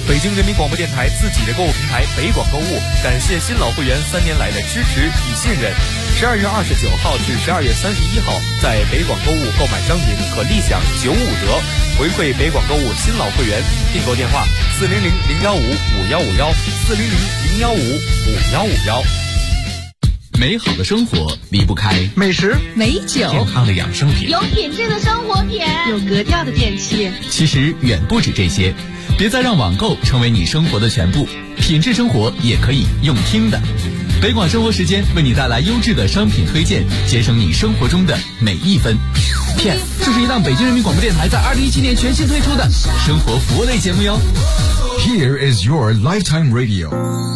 北京人民广播电台自己的购物平台北广购物，感谢新老会员3年来的支持与信任。12月29号至12月31号，在北广购物购买商品可立享95折，回馈北广购物新老会员。订购电话400-015-5151，400-015-5151。 美好的生活离不开美食、 美酒、 健康的养生品， 有品质的生活品， 有格调的电器。 其实远不止这些，别再让网购成为你生活的全部，品质生活也可以用听的。北广生活时间为你带来优质的商品推荐，节省你生活中的每一分。片，这是一档北京人民广播电台在2017年全新推出的生活服务类节目哟。 Here is your lifetime radio。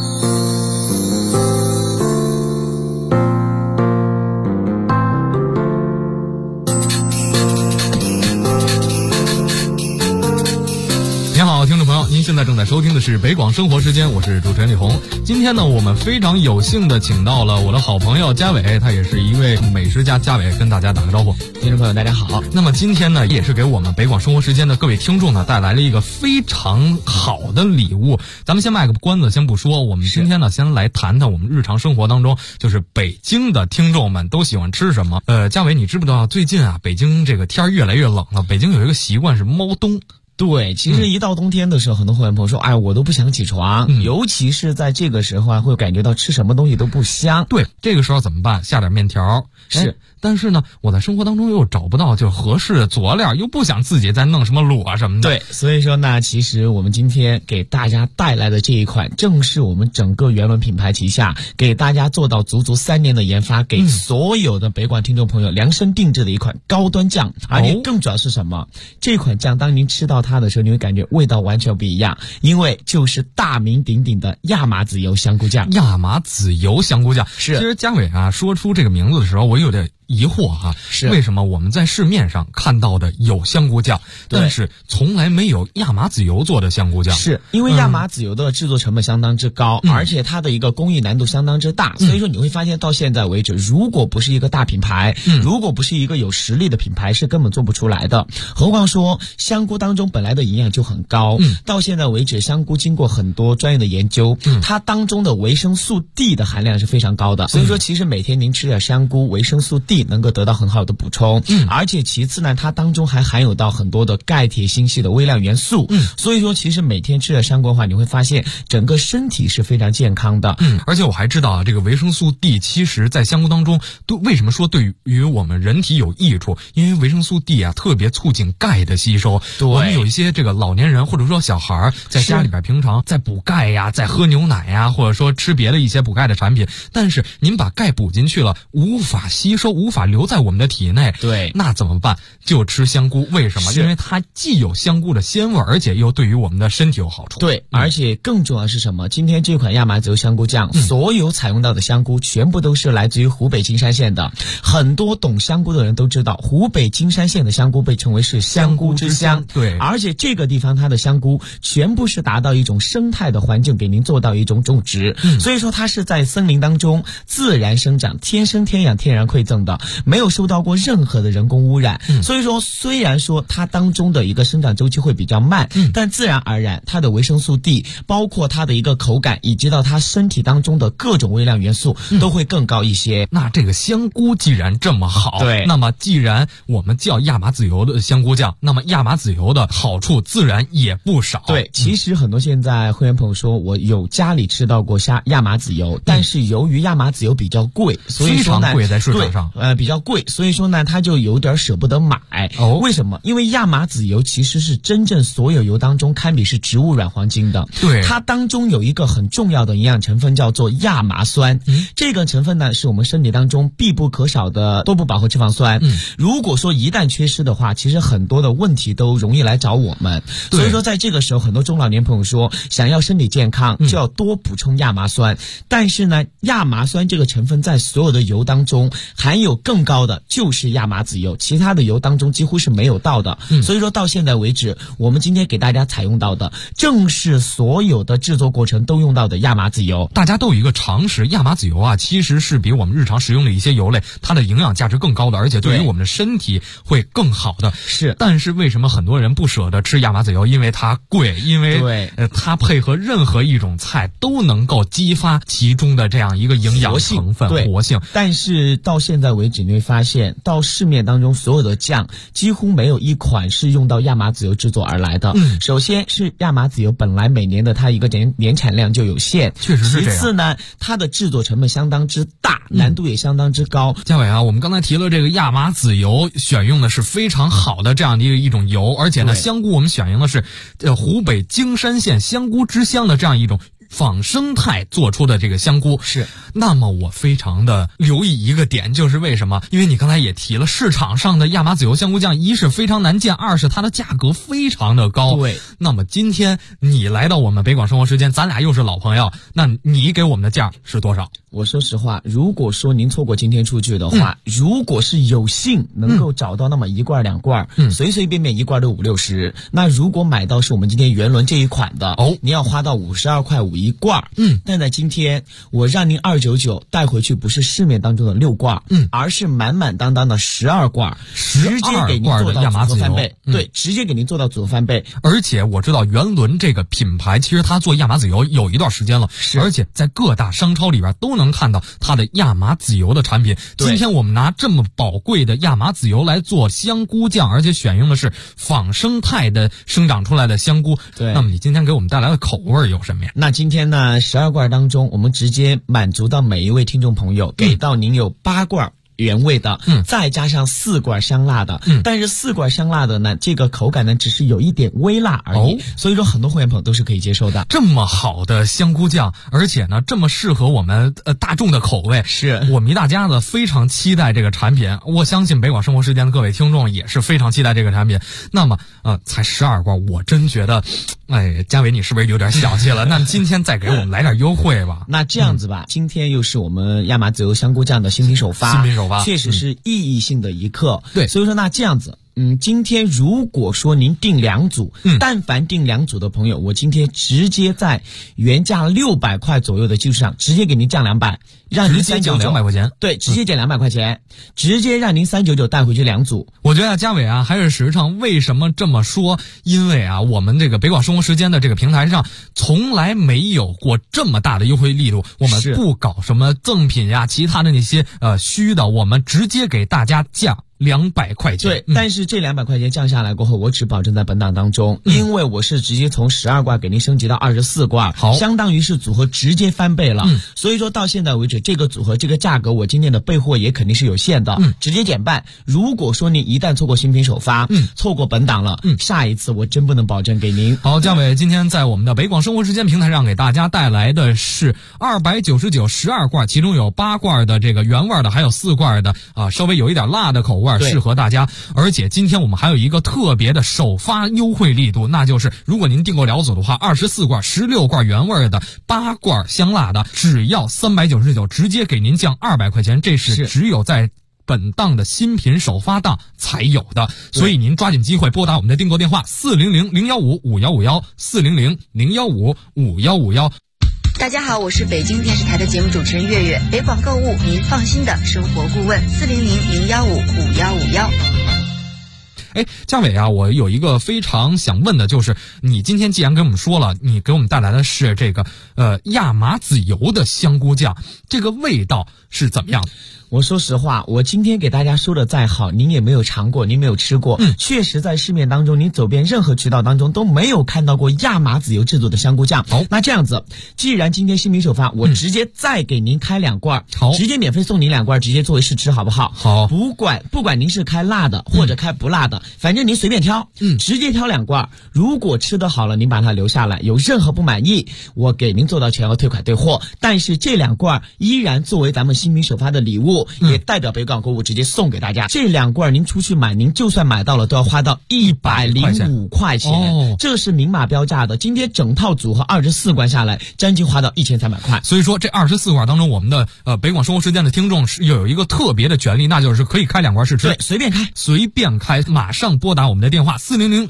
您好，听众朋友，您现在正在收听的是北广生活时间，我是主持人李红。今天呢，我们非常有幸的请到了我的好朋友嘉伟，他也是一位美食家。嘉伟跟大家打个招呼。 听众朋友大家好。 那么今天呢，也是给我们北广生活时间的各位听众呢带来了一个非常好的礼物。咱们先卖个关子，先不说，我们今天呢先来谈谈我们日常生活当中，就是北京的听众们都喜欢吃什么。嘉伟，你知不知道最近啊，北京这个天越来越冷了，北京有一个习惯是猫冬。 对，其实一到冬天的时候，很多会员朋友说，哎，我都不想起床，尤其是在这个时候啊，会感觉到吃什么东西都不香。 对，这个时候怎么办？下点面条。 是， 但是呢，我在生活当中又找不到就合适的佐料，又不想自己再弄什么卤啊什么的。 对，所以说呢，其实我们今天给大家带来的这一款，正是我们整个原轮品牌旗下给大家做到足足3年的研发，给所有的北广听众朋友量身定制的一款高端酱。而且更主要是什么？这款酱当您吃到它的时候，你会感觉味道完全不一样，因为就是大名鼎鼎的亚麻籽油香菇酱。 亚麻籽油香菇酱是。其实嘉伟啊说出这个名字的时候，我有点疑惑哈，是为什么我们在市面上看到的有香菇酱，但是从来没有亚麻籽油做的香菇酱？是因为亚麻籽油的制作成本相当之高，而且它的一个工艺难度相当之大，所以说你会发现到现在为止，如果不是一个大品牌，如果不是一个有实力的品牌，是根本做不出来的。何况说香菇当中本来的营养就很高，到现在为止，香菇经过很多专业的研究，它当中的维生素 D 的含量是非常高的，所以说其实每天您吃点香菇，维生素 D能够得到很好的补充，而且其次呢，它当中还含有到很多的钙、铁、锌、硒的微量元素，所以说其实每天吃的香菇的话，你会发现整个身体是非常健康的。 而且我还知道啊，这个维生素 D 其实在香菇当中，为什么说对于我们人体有益处？因为维生素 D 啊特别促进钙的吸收。我们有一些这个老年人或者说小孩在家里边平常在补钙呀，在喝牛奶呀，或者说吃别的一些补钙的产品，但是您把钙补进去了，无法吸收，无法留在我们的体内， 对， 那怎么办？就吃香菇。为什么？因为它既有香菇的鲜味，而且又对于我们的身体有好处。 对，而且更重要是什么？今天这款亚麻籽油香菇酱，所有采用到的香菇全部都是来自于湖北金山县的。很多懂香菇的人都知道，湖北金山县的香菇被称为是香菇之乡。 对， 而且这个地方它的香菇全部是达到一种生态的环境，给您做到一种种植，所以说它是在森林当中自然生长，天生天养，天然馈赠的，没有受到过任何的人工污染。所以说虽然说它当中的一个生长周期会比较慢，但自然而然它的维生素 D 包括它的一个口感以及到它身体当中的各种微量元素都会更高一些。 那这个香菇既然这么好， 对， 那么既然我们叫亚麻籽油的香菇酱，那么亚麻籽油的好处自然也不少。 对，其实很多现在会员朋友说，我有家里吃到过亚麻籽油，但是由于亚麻籽油比较贵，所以说呢，非常贵在市场上， 比较贵，所以说呢，他就有点舍不得买。为什么？因为亚麻籽油其实是真正所有油当中堪比是植物软黄金的。 对， 它当中有一个很重要的营养成分叫做亚麻酸，这个成分呢是我们身体当中必不可少的多不饱和脂肪酸。如果说一旦缺失的话，其实很多的问题都容易来找我们。所以说在这个时候，很多中老年朋友说，想要身体健康就要多补充亚麻酸。但是呢，亚麻酸这个成分在所有的油当中含有有更高的就是亚麻籽油，其他的油当中几乎是没有到的。所以说到现在为止，我们今天给大家采用到的正是所有的制作过程都用到的亚麻籽油。 大家都有一个常识，亚麻籽油啊，其实是比我们日常食用的一些油类，它的营养价值更高的，而且对于我们的身体会更好的。 是， 但是为什么很多人不舍得吃亚麻籽油？因为它贵，因为它配合任何一种菜都能够激发其中的这样一个营养成分活性。 但是到现在为止，你会发现到市面当中所有的酱几乎没有一款是用到亚麻籽油制作而来的。首先是亚麻籽油本来每年的它一个年产量就有限， 确实是这样。 其次呢，它的制作成本相当之大，难度也相当之高。 嘉伟啊，我们刚才提了这个亚麻籽油，选用的是非常好的这样的一种油，而且呢，香菇我们选用的是湖北荆山县香菇之乡的这样一种仿生态做出的这个香菇。 是， 那么我非常的留意一个点，就是为什么？因为你刚才也提了，市场上的亚麻籽油香菇酱，一是非常难见，二是它的价格非常的高。 对， 那么今天你来到我们北广生活时间，咱俩又是老朋友，那你给我们的价是多少？ 我说实话，如果说您错过今天出去的话，如果是有幸能够找到那么一罐两罐，随随便便一罐都50-60，那如果买到是我们今天原轮这一款的，你要花到52块5一罐。但在今天我让您299带回去，不是市面当中的6罐，而是满满当当的12罐，直接给您做到组合翻倍。对，直接给您做到组合翻倍。 而且我知道原轮这个品牌，其实它做亚麻籽油有一段时间了，而且在各大商超里边都能看到它的亚麻籽油的产品。今天我们拿这么宝贵的亚麻籽油来做香菇酱，而且选用的是仿生态的生长出来的香菇。 对， 那么你今天给我们带来的口味有什么呀？ 那今天呢，12罐当中，我们直接满足到每一位听众朋友，给到您有8罐原味的，再加上4罐香辣的，但是4罐香辣的呢，这个口感呢只是有一点微辣而已，所以说很多会员朋友都是可以接受的。 这么好的香菇酱，而且呢这么适合我们大众的口味， 是我们一大家子非常期待这个产品。我相信北广生活时间的各位听众也是非常期待这个产品。那么才12罐，我真觉得，嘉伟你是不是有点小气了？那今天再给我们来点优惠吧。 那这样子吧，今天又是我们亚麻籽油香菇酱的新品首发，确实是意义性的一刻。 对， 所以说那这样子，今天如果说您订2组，但凡订2组的朋友，我今天直接在原价600块左右的基础上，直接给您降200，让您降200块钱。 对，直接减200块钱，直接让您399带回去2组。 我觉得嘉伟啊还是实诚。为什么这么说？因为啊，我们这个北广生活时间的这个平台上从来没有过这么大的优惠力度。我们不搞什么赠品呀，其他的那些虚的，我们直接给大家降200块钱。 对，但是这200块钱降下来过后，我只保证在本档当中，因为我是直接从12罐给您升级到24罐，相当于是组合直接翻倍了。所以说到现在为止，这个组合这个价格，我今天的备货也肯定是有限的，直接减半。如果说你一旦错过新品首发，错过本档了，下一次我真不能保证给您。 好，嘉伟今天在我们的北广生活时间平台上给大家带来的是299 12罐，其中有8罐的这个原味的，还有4罐的稍微有一点辣的口味，适合大家。而且今天我们还有一个特别的首发优惠力度，那就是如果您订购2组的话，24罐、16罐原味的、8罐香辣的，只要399，直接给您降200块钱。这是只有在本档的新品首发档才有的，所以您抓紧机会拨打我们的订购电话400-015-5151 400-015-5151。 大家好，我是北京电视台的节目主持人月月，北广购物您放心的生活顾问，400-015-5151。 嘉伟啊，我有一个非常想问的，就是你今天既然给我们说了，你给我们带来的是这个亚麻籽油的香菇酱，这个味道是怎么样的？ 我说实话，我今天给大家说的再好，您也没有尝过，您没有吃过。确实在市面当中，您走遍任何渠道当中都没有看到过亚麻籽油制作的香菇酱。那这样子，既然今天新品首发，我直接再给您开2罐，直接免费送您2罐，直接作为试吃，好不好？ 好。 不管您是开辣的或者开不辣的，反正您随便挑，直接挑2罐。如果吃得好了，您把它留下来，有任何不满意，我给您做到全额退款退货。但是这2罐依然作为咱们新品首发的礼物，也代表北广购物直接送给大家。这2罐您出去买，您就算买到了都要花到105块钱，这是明码标价的。今天整套组合24罐下来，将近花到1300块。 所以说这24罐当中，我们的北广生活时间的听众是有一个特别的权利，那就是可以开2罐试吃。 对，随便开，马上拨打我们的电话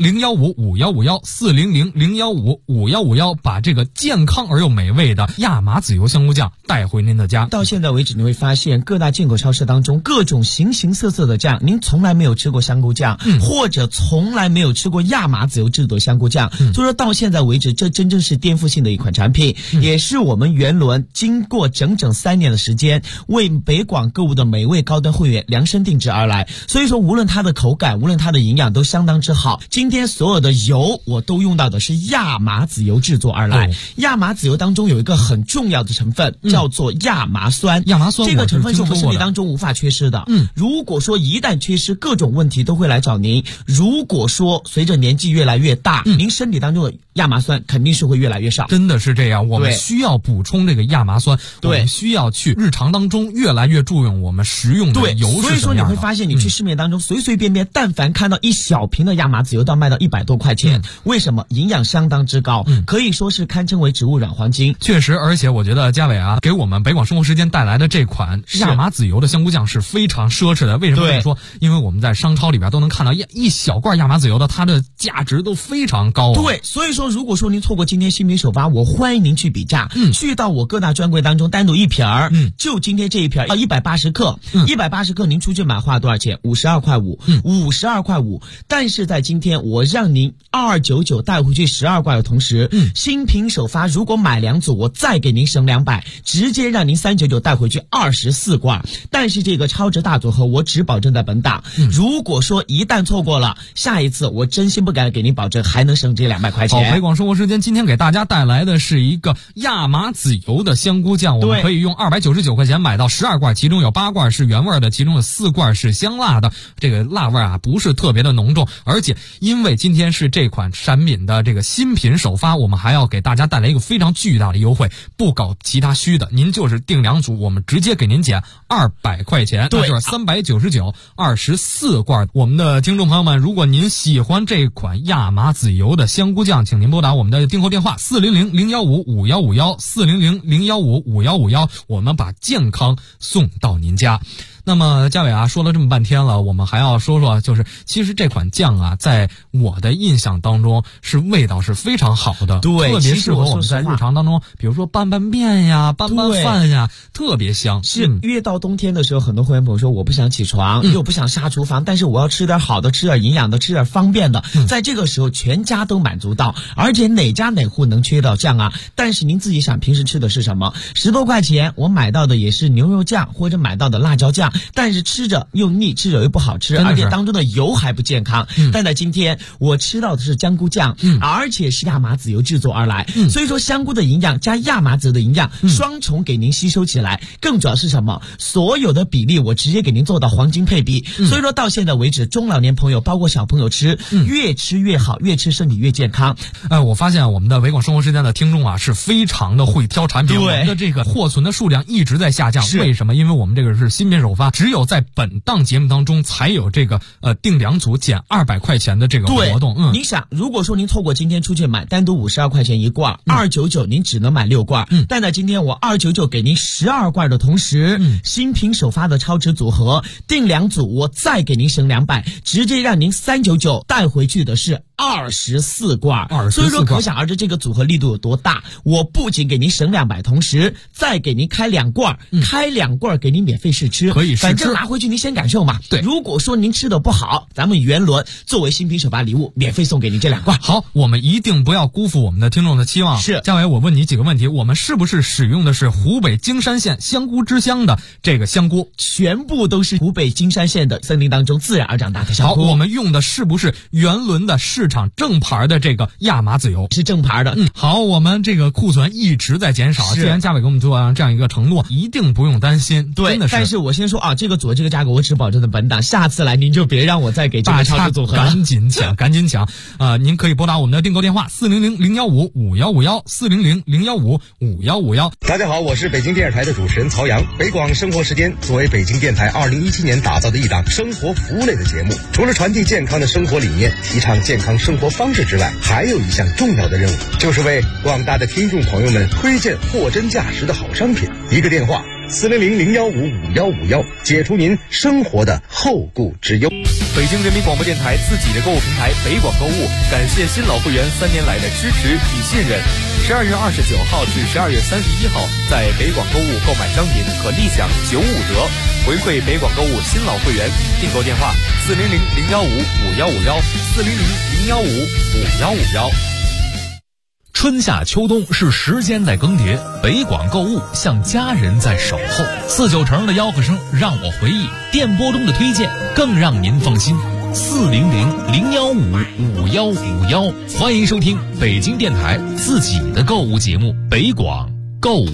400-015-5151，400-015-5151，把这个健康而又美味的亚麻籽油香菇酱带回您的家。 到现在为止，你会发现各大进口超市当中各种形形色色的酱，您从来没有吃过香菇酱，或者从来没有吃过亚麻籽油制作的香菇酱。所以说到现在为止，这真正是颠覆性的一款产品，也是我们元伦经过整整3年的时间，为北广购物的每位高端会员量身定制而来。所以说无论它的口感，无论它的营养都相当之好。今天所有的油我都用到的是亚麻籽油制作而来。亚麻籽油当中有一个很重要的成分，叫做亚麻酸。 亚麻酸这个成分是我们身体当中无法缺失的。如果说一旦缺失，各种问题都会来找您。如果说随着年纪越来越大，您身体当中的亚麻酸肯定是会越来越少。 真的是这样，我们需要补充这个亚麻酸，我们需要去日常当中越来越注重我们食用的油是什么样的。 所以说你会发现，你去市面当中随随便便，但凡看到一小瓶的亚麻籽油，到卖到100多块钱。为什么？营养相当之高，可以说是堪称为植物软黄金。 确实，而且我觉得嘉伟啊，给我们北广生活时间带来的这款亚麻籽油的香菇酱是非常奢侈的。为什么这么说？因为我们在商超里边都能看到一小罐亚麻籽油的，它的价值都非常高。 对，所以说如果说您错过今天新品首发，我欢迎您去比价，去到我各大专柜当中单独一瓶儿，就今天这一瓶180克，180克您出去买花多少钱？52块5，52块5。但是在今天我让您2299带回去12罐的同时，新品首发如果买2组，我再给您省200，直接让您399带回去24罐。但是这个超值大组合我只保证在本档，如果说一旦错过了，下一次我真心不敢给您保证还能省这200块钱。 北广生活时间今天给大家带来的是一个亚麻籽油的香菇酱，我们可以用299块钱买到12罐，其中有8罐是原味的，其中有4罐是香辣的。这个辣味啊不是特别的浓重，而且因为今天是这款产品的这个新品首发，我们还要给大家带来一个非常巨大的优惠，不搞其他虚的，您就是订2组，我们直接给您减200块钱，那就是399 24罐。我们的听众朋友们，如果您喜欢这款亚麻籽油的香菇酱，请您拨打我们的订购电话400-015-5151 400-015-5151，我们把健康送到您家。那么嘉伟啊，说了这么半天了，我们还要说说，就是其实这款酱啊，在我的印象当中是味道是非常好的， 对， 特别适合我们在日常当中，比如说拌面呀、拌饭呀，特别香。 是越到冬天的时候，很多会员朋友说我不想起床，又不想下厨房，但是我要吃点好的，吃点营养的，吃点方便的，在这个时候全家都满足到，而且哪家哪户能缺到酱啊？但是您自己想平时吃的是什么？10多块钱我买到的也是牛肉酱，或者买到的辣椒酱，但是吃着又腻，吃着又不好吃，而且当中的油还不健康。但在今天我吃到的是香菇酱，而且是亚麻籽油制作而来，所以说香菇的营养加亚麻籽的营养双重给您吸收起来。更主要是什么？所有的比例我直接给您做到黄金配比。所以说到现在为止，中老年朋友包括小朋友吃，越吃越好，越吃身体越健康。 我发现我们的北广生活时间的听众啊是非常的会挑产品，我们的这个货存的数量一直在下降。为什么？因为我们这个是新品首发，只有在本档节目当中才有这个订2组减200块钱的这个活动。 您想，如果说您错过今天出去买单独52块钱1罐，299您只能买6罐，但在今天我299给您12罐的同时，新品首发的超值组合订2组，我再给您省200，直接让您399带回去的是24罐。所以说可想而知这个组合力度有多大。我不仅给您省200，同时再给您开2罐，开2罐给您免费试吃， 可以试吃， 反正拿回去您先感受嘛。 对， 如果说您吃的不好，咱们元伦作为新品首发礼物，免费送给您这2罐。 好，我们一定不要辜负我们的听众的期望。 是， 嘉伟，我问你几个问题，我们是不是使用的是湖北荆山县香菇之乡的这个香菇？ 全部都是湖北荆山县的森林当中自然而长大的香菇。 好，我们用的是不是元伦的市市场正牌的这个亚麻籽油， 是正牌的。 好，我们这个库存一直在减少，既然嘉伟给我们做这样一个承诺，一定不用担心。 对， 真的是。 但是我先说啊，这个左这个价格我只保证的本档，下次来您就别让我再给这个超市组合了， 赶紧抢，赶紧抢！您可以拨打我们的订购电话400-015-5151，400-015-5151。 大家好，我是北京电视台的主持人曹阳。北广生活时间作为北京电台2017年打造的一档生活服务类的节目，除了传递健康的生活理念，提倡健康生活方式之外，还有一项重要的任务，就是为广大的听众朋友们推荐货真价实的好商品。一个电话400-015-5151，解除您生活的后顾之忧。 北京人民广播电台自己的购物平台北广购物，感谢新老会员3年来的支持与信任。12月29号至12月31号，在北广购物购买商品可立享95折，回馈北广购物新老会员。订购电话400-015-5151，400-015-5151。 春夏秋冬是时间在更迭，北广购物像家人在守候。49成的吆喝声让我回忆，电波中的推荐更让您放心。400-015-5151，欢迎收听北京电台自己的购物节目北广购物。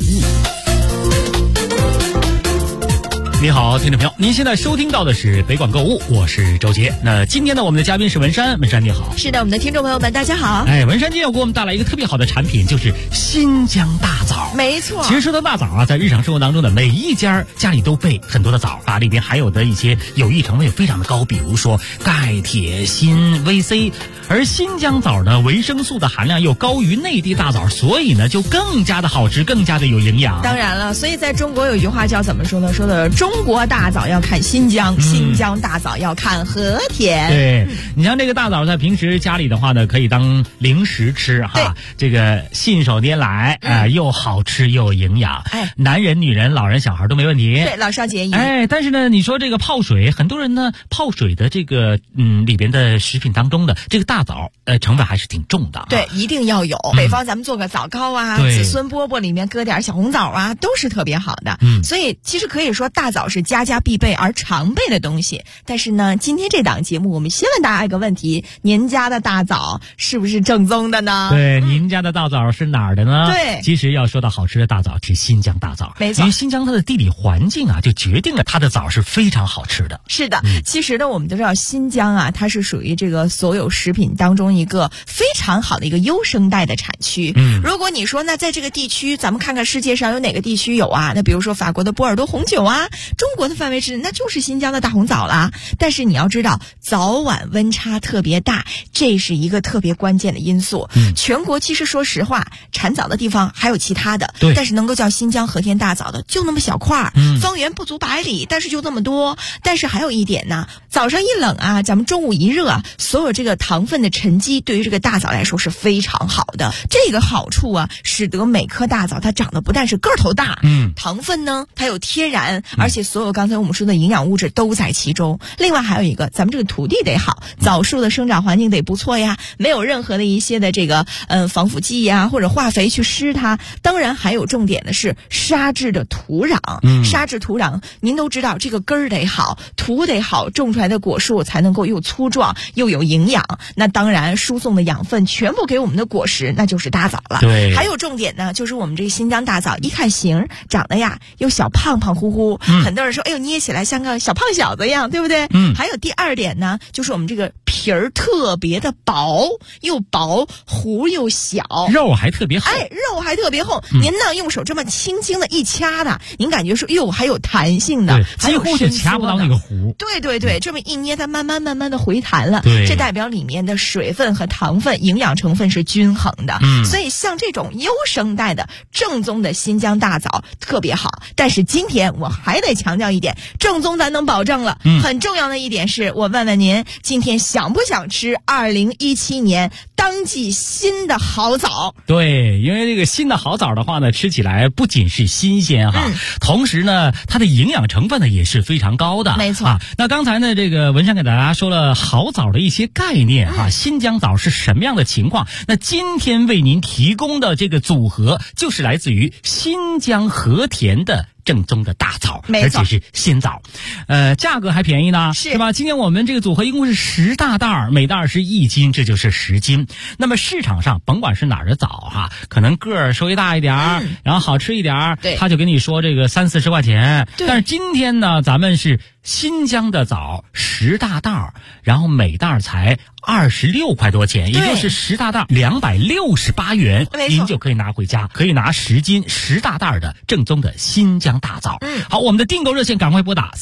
你好，听众朋友，您现在收听到的是北广购物，我是周杰。那今天呢，我们的嘉宾是文山，文山你好。 是的，我们的听众朋友们，大家好。 文山今天要给我们带来一个特别好的产品，就是新疆大枣。 没错。 其实说到大枣啊，在日常生活当中的每一家里都备很多的枣啊，里边含有的一些有益成分也非常的高，比如说钙、铁、锌、VC。而新疆枣呢，维生素的含量又高于内地大枣，所以呢就更加的好吃，更加的有营养。 当然了，所以在中国有一句话叫怎么说呢？说的中国大枣要看新疆，新疆大枣要看和田。 对，你像这个大枣在平时家里的话呢，可以当零食吃哈，这个信手拈来又好吃又有营养。男人、女人、老人、小孩都没问题。 对，老少皆宜。 但是呢，你说这个泡水，很多人呢泡水的这个里边的食品当中的这个大枣成分还是挺重的。 对，一定要有。北方咱们做个枣糕啊，子孙饽饽里面搁点小红枣啊，都是特别好的。所以其实可以说大枣是家家必备而常备的东西。但是呢，今天这档节目我们先问大家一个问题：您家的大枣是不是正宗的呢？ 对，您家的大枣是哪儿的呢？ 对， 其实要说到好吃的大枣是新疆大枣， 没错， 因为新疆它的地理环境啊，就决定了它的枣是非常好吃的。 是的，其实呢，我们都知道新疆啊，它是属于这个所有食品当中一个非常好的一个优生代的产区。如果你说那在这个地区，咱们看看世界上有哪个地区有啊？那比如说法国的波尔多红酒啊，中国的范围之内那就是新疆的大红枣啦。但是你要知道，早晚温差特别大，这是一个特别关键的因素。全国其实说实话，产枣的地方还有其他的，但是能够叫新疆和田大枣的就那么小块，方圆不足100里，但是就这么多。但是还有一点呢，早上一冷啊，咱们中午一热啊，所有这个糖分的沉积对于这个大枣来说是非常好的。这个好处啊，使得每颗大枣它长得不但是个头大，糖分呢它有天然，而且所有刚才我们说的营养物质都在其中。另外还有一个，咱们这个土地得好，枣树的生长环境得不错呀，没有任何的一些的这个防腐剂呀或者化肥去施它。当然还有重点的是沙质的土壤，沙质土壤您都知道，这个根儿得好，土得好，种出来的果树才能够又粗壮又有营养。那当然输送的养分全部给我们的果实，那就是大枣了。 对， 还有重点呢，就是我们这个新疆大枣一看形长得呀又小胖胖乎乎，很多人说哎呦捏起来像个小胖小子一样，对不对？还有第二点呢，就是我们这个皮儿特别的薄，又薄核又小， 肉还特别厚。 肉还特别厚。您呢用手这么轻轻的一掐的，您感觉说哟还有弹性的， 几乎就掐不到那个核。 对，这么一捏它慢慢的回弹了。这代表里面的水分和糖分营养成分是均衡的。所以像这种优生代的正宗的新疆大枣特别好。但是今天我还得强调一点，正宗咱能保证了，很重要的一点是我问问您，今天想不想吃2017年大当季新的好枣。 对，因为这个新的好枣的话呢，吃起来不仅是新鲜哈，同时呢，它的营养成分呢也是非常高的。 没错啊。那刚才呢，这个文山给大家说了好枣的一些概念哈，新疆枣是什么样的情况？那今天为您提供的这个组合就是来自于新疆和田的正宗的大枣，而且是鲜枣，价格还便宜呢，是吧？今天我们这个组合一共是10大袋，每袋是1斤，这就是10斤。那么市场上甭管是哪儿的枣哈，可能个儿稍微大一点然后好吃一点他就跟你说这个30-40块钱。但是今天呢，咱们是新疆的枣10大袋，然后每袋才26块多钱，也就是10大袋268元，您就可以拿回家，可以拿10斤10大袋的正宗的新疆大枣。好，我们的订购热线赶快拨打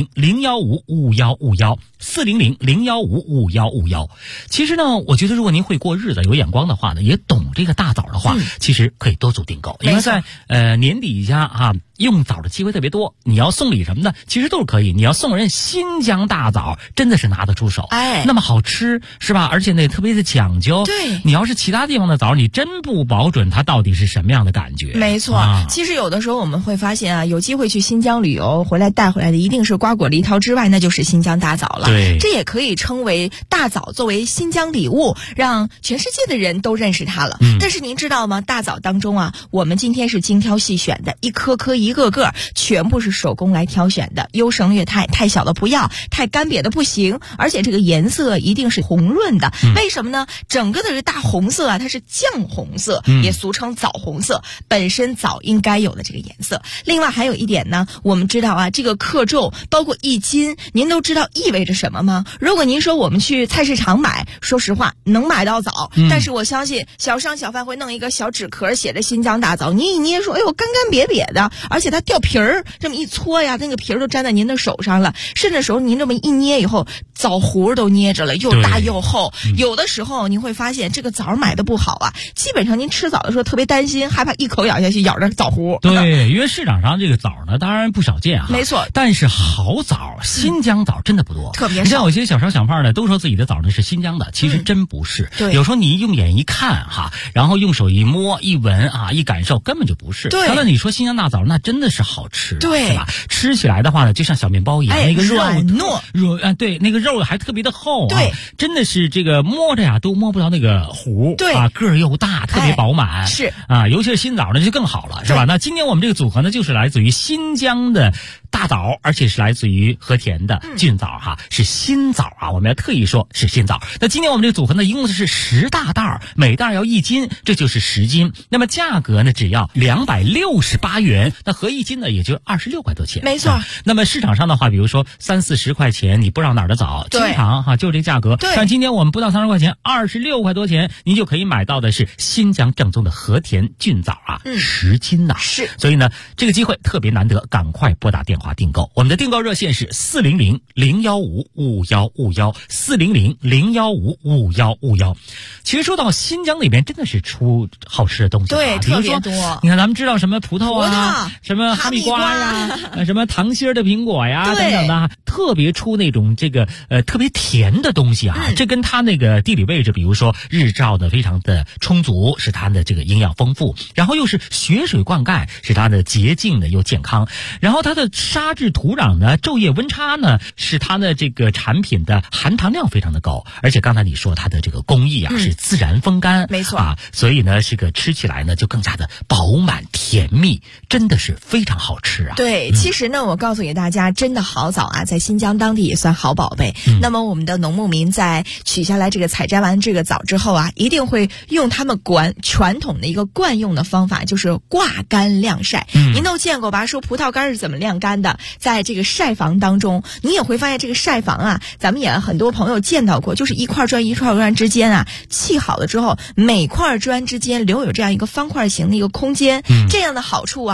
400-015-5151，400-015-5151。其实呢，我觉得如果您会过日子，有眼光的话呢，也懂这个大枣的话，其实可以多组订购，因为在年底下哈。用枣的机会特别多，你要送礼什么的，其实都是可以。你要送人新疆大枣，真的是拿得出手，那么好吃是吧？而且呢，特别的讲究。 对， 你要是其他地方的枣，你真不保准它到底是什么样的感觉。 没错，其实有的时候我们会发现啊，有机会去新疆旅游回来带回来的一定是瓜果梨桃之外，那就是新疆大枣了。 对， 这也可以称为大枣作为新疆礼物，让全世界的人都认识它了。但是您知道吗？大枣当中啊，我们今天是精挑细选的，一颗颗一个个全部是手工来挑选的，优胜劣汰，太小的不要，太干瘪的不行，而且这个颜色一定是红润的。为什么呢？整个的这大红色啊，它是酱红色，也俗称枣红色，本身枣应该有的这个颜色。另外还有一点呢，我们知道啊，这个克重包括1斤，您都知道意味着什么吗？如果您说我们去菜市场买，说实话能买到枣，但是我相信小商小贩会弄一个小纸壳写着新疆大枣，你一捏说哎呦干干瘪瘪的，而且它掉皮儿，这么一搓呀，那个皮儿都粘在您的手上了，甚至时候您这么一捏以后，枣核都捏着了，又大又厚。有的时候您会发现这个枣买的不好啊，基本上您吃枣的时候特别担心，害怕一口咬下去咬着枣核。 对，因为市场上这个枣呢，当然不少见啊， 没错。 但是好枣，新疆枣真的不多， 特别少。 你像有些小商小贩呢，都说自己的枣呢是新疆的，其实真不是。 对， 有时候你用眼一看哈，然后用手一摸一闻啊，一感受，根本就不是。 对。 当然你说新疆大枣，那真的是好吃。 对， 是吧？吃起来的话呢，就像小面包一样，那个肉软糯， 对，那个肉还特别的厚， 对， 真的是这个摸着呀都摸不到那个核， 对啊，个儿又大，特别饱满， 是啊，尤其是新枣呢就更好了，是吧？那今天我们这个组合呢，就是来自于新疆的大枣，而且是来自于和田的菌枣哈，是新枣啊，我们要特意说是新枣。那今天我们这个组合呢，一共是10大袋，每袋要1斤，这就是10斤。那么价格呢，只要268元，那合1斤呢也就26块多钱。 没错。 那么市场上的话，比如说30-40块钱，你不知道哪儿的枣，经常哈就这价格。 对。 但今天我们不到30块钱，26块多钱，您就可以买到的是新疆正宗的和田菌枣啊，10斤呐。 是。 所以呢，这个机会特别难得，赶快拨打电话订购。我们的订购热线是400-015-5151，400-015-5151。其实说到新疆那边，真的是出好吃的东西， 对， 比如说特别多。 你看咱们知道什么葡萄啊，什么哈密瓜呀，什么糖心的苹果呀，等等的，特别出那种这个特别甜的东西啊。这跟它那个地理位置，比如说日照的非常的充足，使它的这个营养丰富，然后又是雪水灌溉，使它的洁净的又健康，然后它的沙质土壤呢，昼夜温差呢，使它的这个产品的含糖量非常的高，而且刚才你说它的这个工艺啊，是自然风干， 没错啊，所以呢，这个吃起来呢就更加的饱满甜蜜，真的是非常好吃啊。 对，其实呢，我告诉给大家，真的好枣啊，在新疆当地也算好宝贝。那么我们的农牧民在取下来这个采摘完这个枣之后啊，一定会用他们传统的一个惯用的方法，就是挂干晾晒。您都见过吧？说葡萄干是怎么晾干的？在这个晒房当中，你也会发现这个晒房啊，咱们也很多朋友见到过，就是一块砖一块砖之间啊，砌好了之后，每块砖之间留有这样一个方块形的一个空间。这样的好处啊，就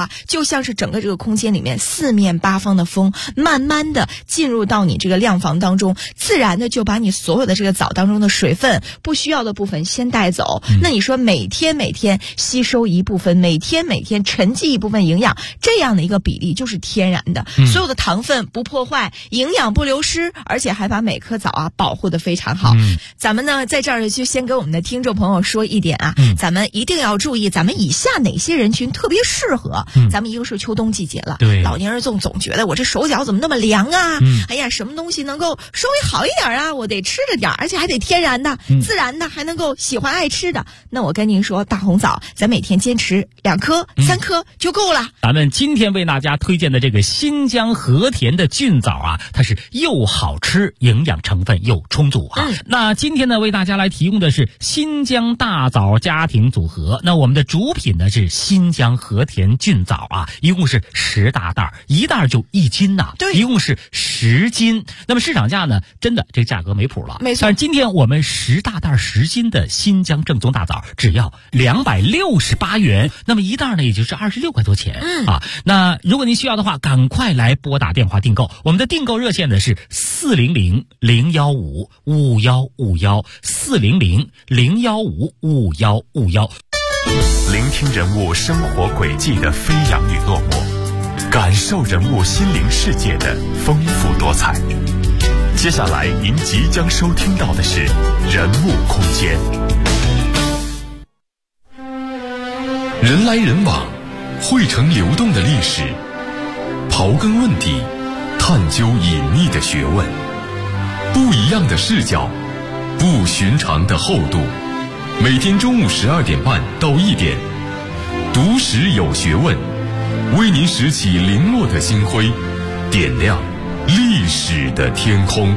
像是整个这个空间里面四面八方的风慢慢的进入到你这个晾房当中，自然的就把你所有的这个枣当中的水分不需要的部分先带走。那你说每天吸收一部分，每天沉积一部分营养，这样的一个比例就是天然的，所有的糖分不破坏，营养不流失，而且还把每颗枣啊保护得非常好。咱们呢在这儿就先跟我们的听众朋友说一点啊，咱们一定要注意咱们以下哪些人群特别适合。咱们一个是秋冬季节了， 对， 老年人总觉得我这手脚怎么那么凉啊，哎呀，什么东西能够稍微好一点啊，我得吃着点，而且还得天然的、自然的，还能够喜欢爱吃的。那我跟您说，大红枣咱每天坚持2颗、3颗就够了。 咱们今天为大家推荐的这个新疆和田的菌枣啊，它是又好吃，营养成分又充足啊。那今天呢为大家来提供的是新疆大枣家庭组合，那我们的主品呢是新疆和田菌枣啊，一共是10大袋，一袋就1斤呐， 对， 一共是10斤。那么市场价呢，真的这个价格没谱了， 没错。 但是今天我们10大袋10斤的新疆正宗大枣只要268元，那么一袋呢也就是26块多钱啊。那如果您需要的话，赶快来拨打电话订购，我们的订购热线呢是400-015-5151，400-015-5151。 聆听人物生活轨迹的飞扬与落寞，感受人物心灵世界的丰富多彩。接下来您即将收听到的是人物空间。 人来人往，汇成流动的历史，刨根问底，探究隐秘的学问，不一样的视角，不寻常的厚度。每天中午12点半到1点，读史有学问，为您拾起零落的星辉，点亮历史的天空。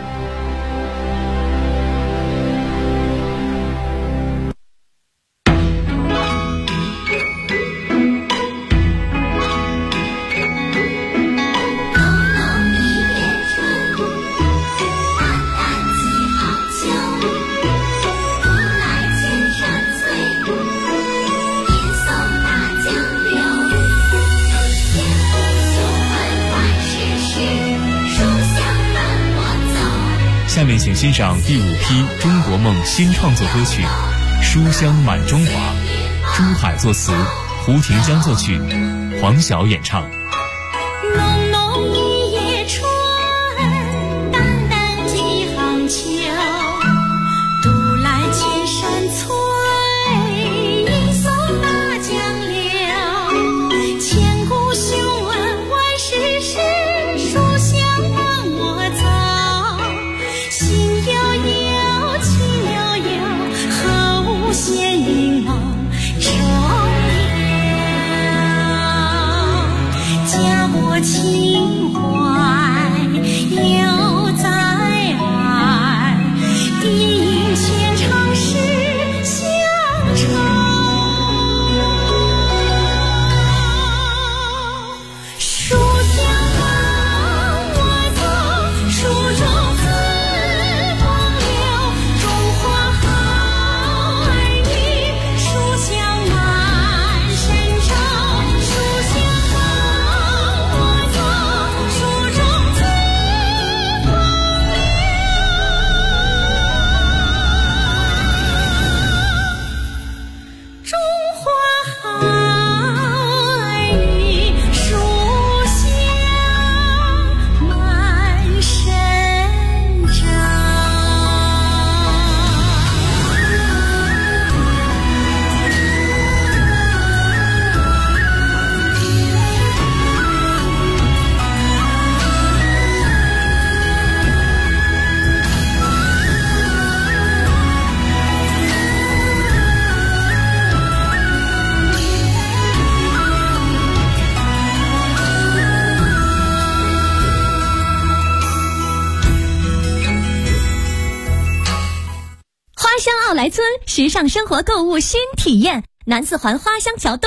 下面请欣赏第5批中国梦新创作歌曲《书香满中华》，朱海作词，胡廷江作曲，黄晓演唱。 浓浓一叶春，淡淡几行秋，独来千山翠，一送大江流。千古雄文万世事，书香伴我走。心悠悠，情悠悠，何无闲云梦中有？家国情怀犹在耳，低吟千场世乡愁。书香伴我走，书中自风流，中华好儿女，书香满神州。书香伴我走，书中自风流，中华好儿女，书香满神州。 花乡奥莱村时尚生活购物新体验，南4环花乡桥东。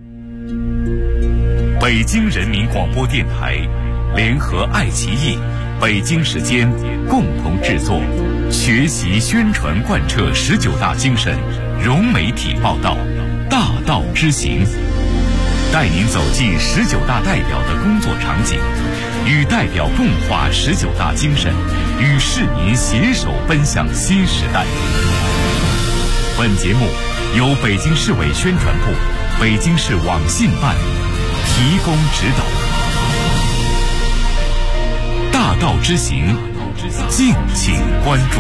北京人民广播电台联合爱奇艺、北京时间共同制作，学习宣传贯彻19大精神，融媒体报道，大道之行。 带您走进19大代表的工作场景，与代表共话19大精神，与市民携手奔向新时代。本节目由北京市委宣传部、北京市网信办提供指导。大道之行，敬请关注。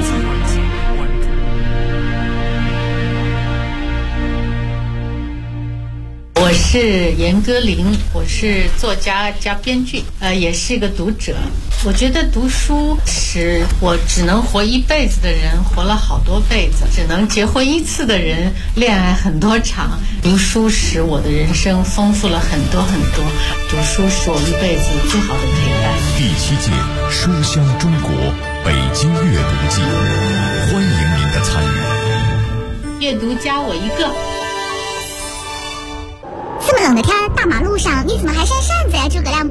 我是严歌苓，我是作家加编剧，也是一个读者。我觉得读书使我只能活一辈子的人活了好多辈子，只能结婚一次的人恋爱很多场。读书使我的人生丰富了很多很多，读书是我一辈子最好的陪伴。 第7届书香中国北京阅读季，欢迎您的参与。 阅读加我一个。 这么冷的天，大马路上你怎么还扇扇子呀，诸葛亮？